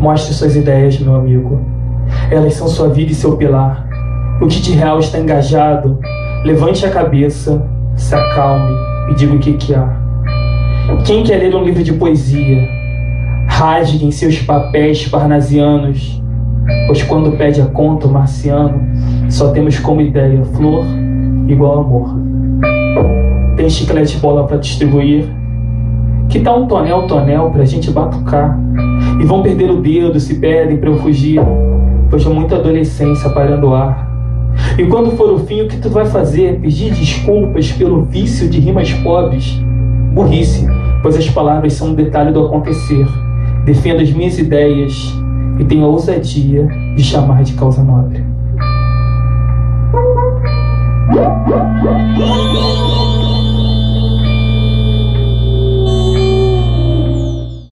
Mostre suas ideias, meu amigo. Elas são sua vida e seu pilar. O que de real está engajado, levante a cabeça, se acalme e diga o que há. Quem quer ler um livro de poesia, rasgue em seus papéis parnasianos, pois quando pede a conta o marciano, só temos como ideia flor igual amor. Tem chiclete bola para distribuir? Que tal um tonel pra gente batucar? E vão perder o dedo se pedem pra eu fugir, pois muita adolescência parando o ar. E quando for o fim, o que tu vai fazer? Pedir desculpas pelo vício de rimas pobres? Burrice, pois as palavras são um detalhe do acontecer. Defendo as minhas ideias e tenho a ousadia de chamar de causa nobre.